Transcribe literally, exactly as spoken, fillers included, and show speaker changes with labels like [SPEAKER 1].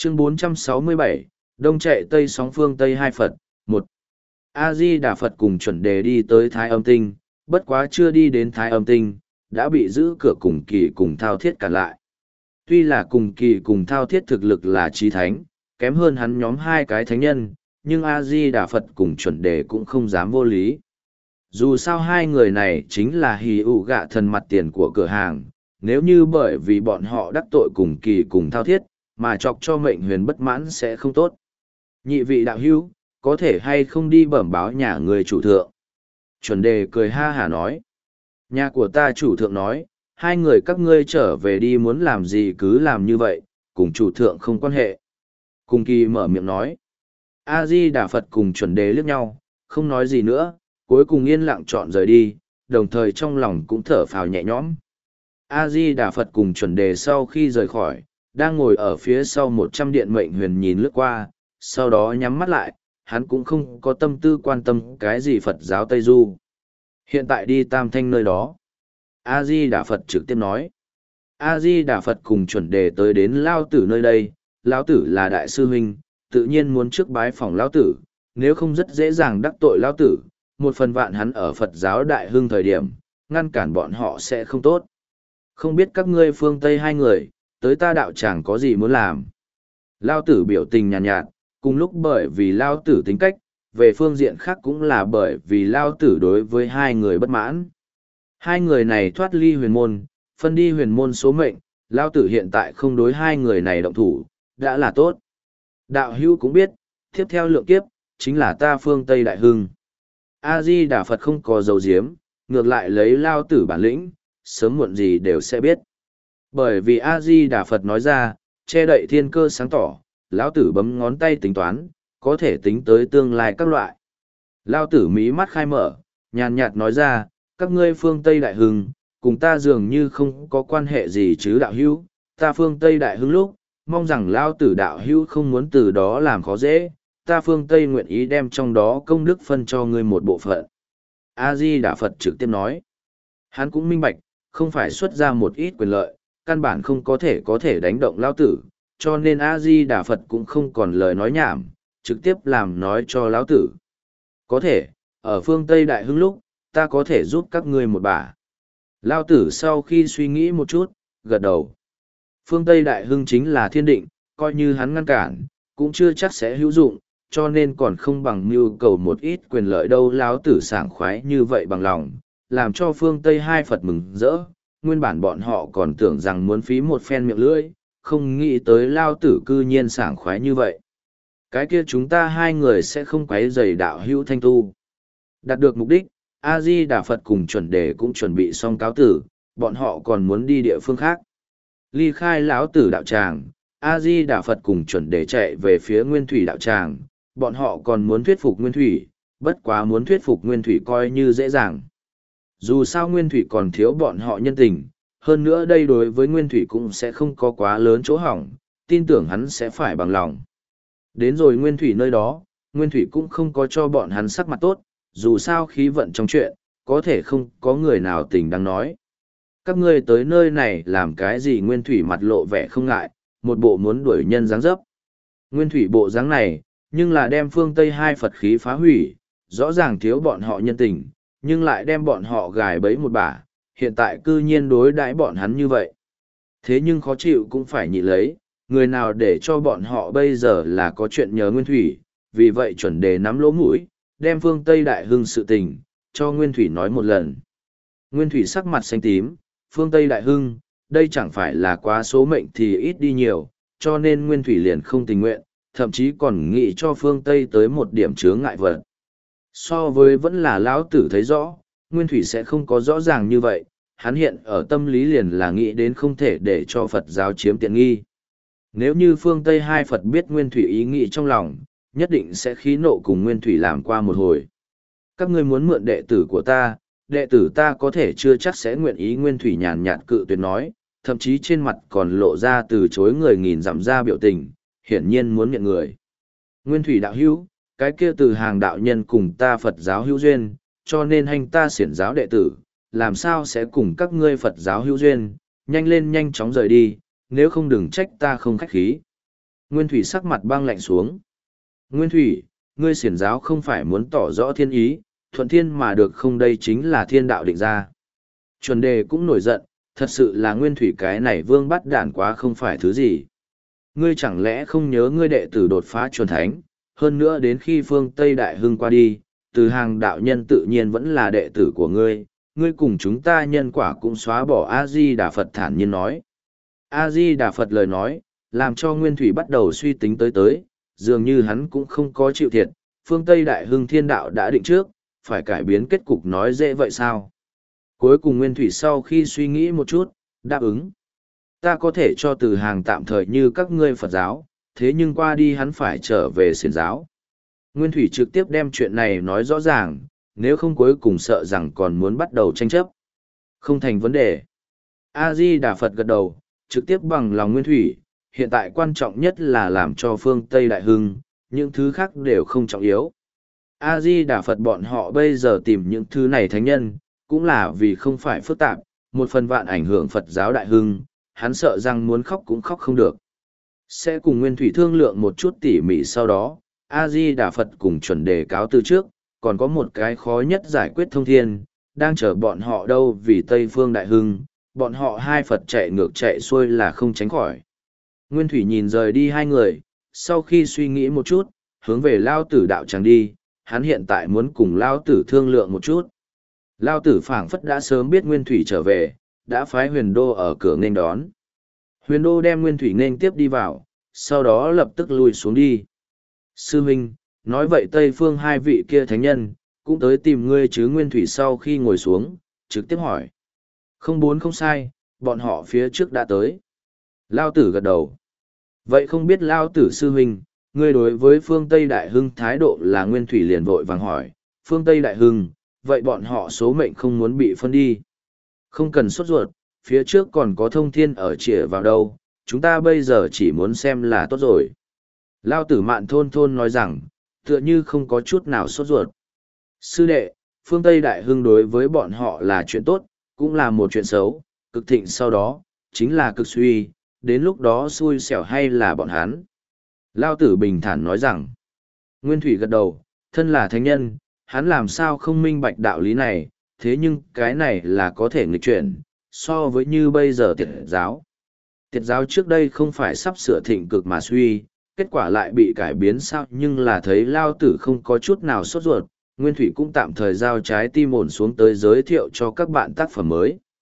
[SPEAKER 1] Chương bốn trăm sáu mươi bảy, Đông chạy Tây sóng phương Tây hai Phật, một. A-di Đà Phật cùng chuẩn đề đi tới Thái Âm Tinh, bất quá chưa đi đến Thái Âm Tinh, đã bị giữ cửa cùng kỳ cùng thao thiết cản lại. Tuy là cùng kỳ cùng thao thiết thực lực là trí thánh, kém hơn hắn nhóm hai cái thánh nhân, nhưng A-di Đà Phật cùng chuẩn đề cũng không dám vô lý. Dù sao hai người này chính là hì ụ gạ thần mặt tiền của cửa hàng, nếu như bởi vì bọn họ đắc tội cùng kỳ cùng thao thiết, mà chọc cho mệnh huyền bất mãn sẽ không tốt. Nhị vị đạo hữu, có thể hay không đi bẩm báo nhà người chủ thượng? Chuẩn đề cười ha hả nói. Nhà của ta chủ thượng nói, hai người các ngươi trở về đi muốn làm gì cứ làm như vậy, cùng chủ thượng không quan hệ. Cùng kỳ mở miệng nói. A-di Đà Phật cùng chuẩn đề liếc nhau, không nói gì nữa, cuối cùng yên lặng chọn rời đi, đồng thời trong lòng cũng thở phào nhẹ nhõm. A-di Đà Phật cùng chuẩn đề sau khi rời khỏi, đang ngồi ở phía sau một trăm điện mệnh huyền nhìn lướt qua, sau đó nhắm mắt lại, hắn cũng không có tâm tư quan tâm cái gì Phật giáo Tây Du. Hiện tại đi Tam Thanh nơi đó. A-di Đà Phật trực tiếp nói. A-di Đà Phật cùng chuẩn đề tới đến Lao Tử nơi đây, Lao Tử là đại sư huynh, tự nhiên muốn trước bái phòng Lao Tử, nếu không rất dễ dàng đắc tội Lao Tử, một phần vạn hắn ở Phật giáo Đại Hưng thời điểm, ngăn cản bọn họ sẽ không tốt. Không biết các ngươi phương Tây hai người, tới ta đạo tràng có gì muốn làm. Lao Tử biểu tình nhàn nhạt, nhạt, cùng lúc bởi vì Lao Tử tính cách, về phương diện khác cũng là bởi vì Lao Tử đối với hai người bất mãn. Hai người này thoát ly huyền môn, phân đi huyền môn số mệnh, Lao Tử hiện tại không đối hai người này động thủ, đã là tốt. Đạo hữu cũng biết, tiếp theo lượng kiếp, chính là ta phương Tây Đại Hưng. A-di Đà Phật không có dấu diếm, ngược lại lấy Lao Tử bản lĩnh, sớm muộn gì đều sẽ biết. Bởi vì A-di Đà Phật nói ra, che đậy thiên cơ sáng tỏ, Lão Tử bấm ngón tay tính toán, có thể tính tới tương lai các loại. Lao Tử mí mắt khai mở, nhàn nhạt nói ra, các ngươi phương Tây Đại Hưng, cùng ta dường như không có quan hệ gì chứ đạo hữu, ta phương Tây Đại Hưng lúc, mong rằng Lao Tử đạo hữu không muốn từ đó làm khó dễ, ta phương Tây nguyện ý đem trong đó công đức phân cho ngươi một bộ phận. A-di Đà Phật trực tiếp nói, hắn cũng minh bạch, không phải xuất ra một ít quyền lợi, căn bản không có thể có thể đánh động Lao Tử, cho nên A-di Đà Phật cũng không còn lời nói nhảm, trực tiếp làm nói cho Lão Tử. Có thể, ở phương Tây Đại Hưng lúc, ta có thể giúp các ngươi một bà. Lao Tử sau khi suy nghĩ một chút, gật đầu. Phương Tây Đại Hưng chính là thiên định, coi như hắn ngăn cản, cũng chưa chắc sẽ hữu dụng, cho nên còn không bằng mưu cầu một ít quyền lợi đâu. Lão Tử sảng khoái như vậy bằng lòng, làm cho phương Tây hai Phật mừng rỡ. Nguyên bản bọn họ còn tưởng rằng muốn phí một phen miệng lưỡi, không nghĩ tới Lao Tử cư nhiên sảng khoái như vậy. Cái kia chúng ta hai người sẽ không quấy rầy đạo hữu thanh tu. Đạt được mục đích, A-di Đà Phật cùng chuẩn đề cũng chuẩn bị xong cáo tử, bọn họ còn muốn đi địa phương khác. Ly khai lão tử đạo tràng, A-di Đà Phật cùng chuẩn đề chạy về phía Nguyên Thủy đạo tràng, bọn họ còn muốn thuyết phục Nguyên Thủy, bất quá muốn thuyết phục Nguyên Thủy coi như dễ dàng. Dù sao Nguyên Thủy còn thiếu bọn họ nhân tình, hơn nữa đây đối với Nguyên Thủy cũng sẽ không có quá lớn chỗ hỏng, tin tưởng hắn sẽ phải bằng lòng. Đến rồi Nguyên Thủy nơi đó, Nguyên Thủy cũng không có cho bọn hắn sắc mặt tốt, dù sao khí vận trong chuyện, có thể không có người nào tình đang nói. Các ngươi tới nơi này làm cái gì? Nguyên Thủy mặt lộ vẻ không ngại, một bộ muốn đuổi nhân dáng dấp. Nguyên Thủy bộ dáng này, nhưng là đem phương Tây hai Phật khí phá hủy, rõ ràng thiếu bọn họ nhân tình, nhưng lại đem bọn họ gài bẫy một bả, hiện tại cư nhiên đối đãi bọn hắn như vậy. Thế nhưng khó chịu cũng phải nhịn lấy, người nào để cho bọn họ bây giờ là có chuyện nhớ Nguyên Thủy, vì vậy chuẩn đề nắm lỗ mũi, đem phương Tây Đại Hưng sự tình, cho Nguyên Thủy nói một lần. Nguyên Thủy sắc mặt xanh tím, phương Tây Đại Hưng, đây chẳng phải là quá số mệnh thì ít đi nhiều, cho nên Nguyên Thủy liền không tình nguyện, thậm chí còn nghĩ cho phương Tây tới một điểm chướng ngại vật. So với vẫn là lão tử thấy rõ, Nguyên Thủy sẽ không có rõ ràng như vậy, hắn hiện ở tâm lý liền là nghĩ đến không thể để cho Phật giáo chiếm tiện nghi. Nếu như phương Tây hai Phật biết Nguyên Thủy ý nghĩ trong lòng, nhất định sẽ khí nộ cùng Nguyên Thủy làm qua một hồi. Các ngươi muốn mượn đệ tử của ta, đệ tử ta có thể chưa chắc sẽ nguyện ý. Nguyên Thủy nhàn nhạt cự tuyệt nói, thậm chí trên mặt còn lộ ra từ chối người nghìn dặm ra biểu tình, hiển nhiên muốn nhận người. Nguyên Thủy đạo hữu, cái kia từ hàng đạo nhân cùng ta Phật giáo hữu duyên, cho nên hành ta xiển giáo đệ tử, làm sao sẽ cùng các ngươi Phật giáo hữu duyên, nhanh lên nhanh chóng rời đi, nếu không đừng trách ta không khách khí. Nguyên Thủy sắc mặt băng lạnh xuống. Nguyên Thủy, ngươi xiển giáo không phải muốn tỏ rõ thiên ý, thuận thiên mà được không, đây chính là thiên đạo định ra. Chuẩn đề cũng nổi giận, thật sự là Nguyên Thủy cái này vương bắt đản quá không phải thứ gì. Ngươi chẳng lẽ không nhớ ngươi đệ tử đột phá chuẩn thánh, hơn nữa đến khi phương Tây Đại Hưng qua đi, từ hàng đạo nhân tự nhiên vẫn là đệ tử của ngươi, ngươi cùng chúng ta nhân quả cũng xóa bỏ. A-di-đà Phật thản nhiên nói. A-di-đà Phật lời nói, làm cho Nguyên Thủy bắt đầu suy tính tới tới, dường như hắn cũng không có chịu thiệt, phương Tây Đại Hưng thiên đạo đã định trước, phải cải biến kết cục nói dễ vậy sao? Cuối cùng Nguyên Thủy sau khi suy nghĩ một chút, đáp ứng. Ta có thể cho từ hàng tạm thời như các ngươi Phật giáo, thế nhưng qua đi hắn phải trở về xiển giáo. Nguyên Thủy trực tiếp đem chuyện này nói rõ ràng, nếu không cuối cùng sợ rằng còn muốn bắt đầu tranh chấp. Không thành vấn đề. A-di-đà Phật gật đầu, trực tiếp bằng lòng Nguyên Thủy, hiện tại quan trọng nhất là làm cho phương Tây Đại Hưng, những thứ khác đều không trọng yếu. A-di-đà Phật bọn họ bây giờ tìm những thứ này thánh nhân, cũng là vì không phải phức tạp, một phần vạn ảnh hưởng Phật giáo Đại Hưng, hắn sợ rằng muốn khóc cũng khóc không được. Sẽ cùng Nguyên Thủy thương lượng một chút tỉ mỉ sau đó, A-di-đà Phật cùng chuẩn đề cáo từ trước, còn có một cái khó nhất giải quyết thông thiên, đang chờ bọn họ đâu vì Tây Phương Đại Hưng, bọn họ hai Phật chạy ngược chạy xuôi là không tránh khỏi. Nguyên Thủy nhìn rời đi hai người, sau khi suy nghĩ một chút, hướng về Lao Tử đạo tràng đi, hắn hiện tại muốn cùng Lao Tử thương lượng một chút. Lao Tử phảng phất đã sớm biết Nguyên Thủy trở về, đã phái Huyền Đô ở cửa nghênh đón. Huyền Đô đem Nguyên Thủy nghênh tiếp đi vào, sau đó lập tức lui xuống đi. Sư huynh, nói vậy Tây Phương hai vị kia thánh nhân, cũng tới tìm ngươi chứ? Nguyên Thủy sau khi ngồi xuống, trực tiếp hỏi. Không bốn không sai, bọn họ phía trước đã tới. Lao Tử gật đầu. Vậy không biết Lao Tử sư huynh, ngươi đối với phương Tây Đại Hưng thái độ là? Nguyên Thủy liền vội vàng hỏi. Phương Tây Đại Hưng, vậy bọn họ số mệnh không muốn bị phân đi. Không cần sốt ruột, phía trước còn có thông thiên ở chĩa vào đâu, chúng ta bây giờ chỉ muốn xem là tốt rồi. Lao Tử Mạn thôn thôn nói rằng, tựa như không có chút nào sốt ruột. Sư đệ, phương Tây Đại Hưng đối với bọn họ là chuyện tốt, cũng là một chuyện xấu, cực thịnh sau đó, chính là cực suy, đến lúc đó xui xẻo hay là bọn hắn. Lao Tử bình thản nói rằng, Nguyên Thủy gật đầu, thân là thánh nhân, hắn làm sao không minh bạch đạo lý này, thế nhưng cái này là có thể nghịch chuyển, so với như bây giờ tiệt giáo. Tiệt giáo trước đây không phải sắp sửa thịnh cực mà suy, kết quả lại bị cải biến sao, nhưng là thấy Lao Tử không có chút nào sốt ruột, Nguyên Thủy cũng tạm thời giao trái tim ổn xuống tới giới thiệu cho các bạn tác phẩm mới.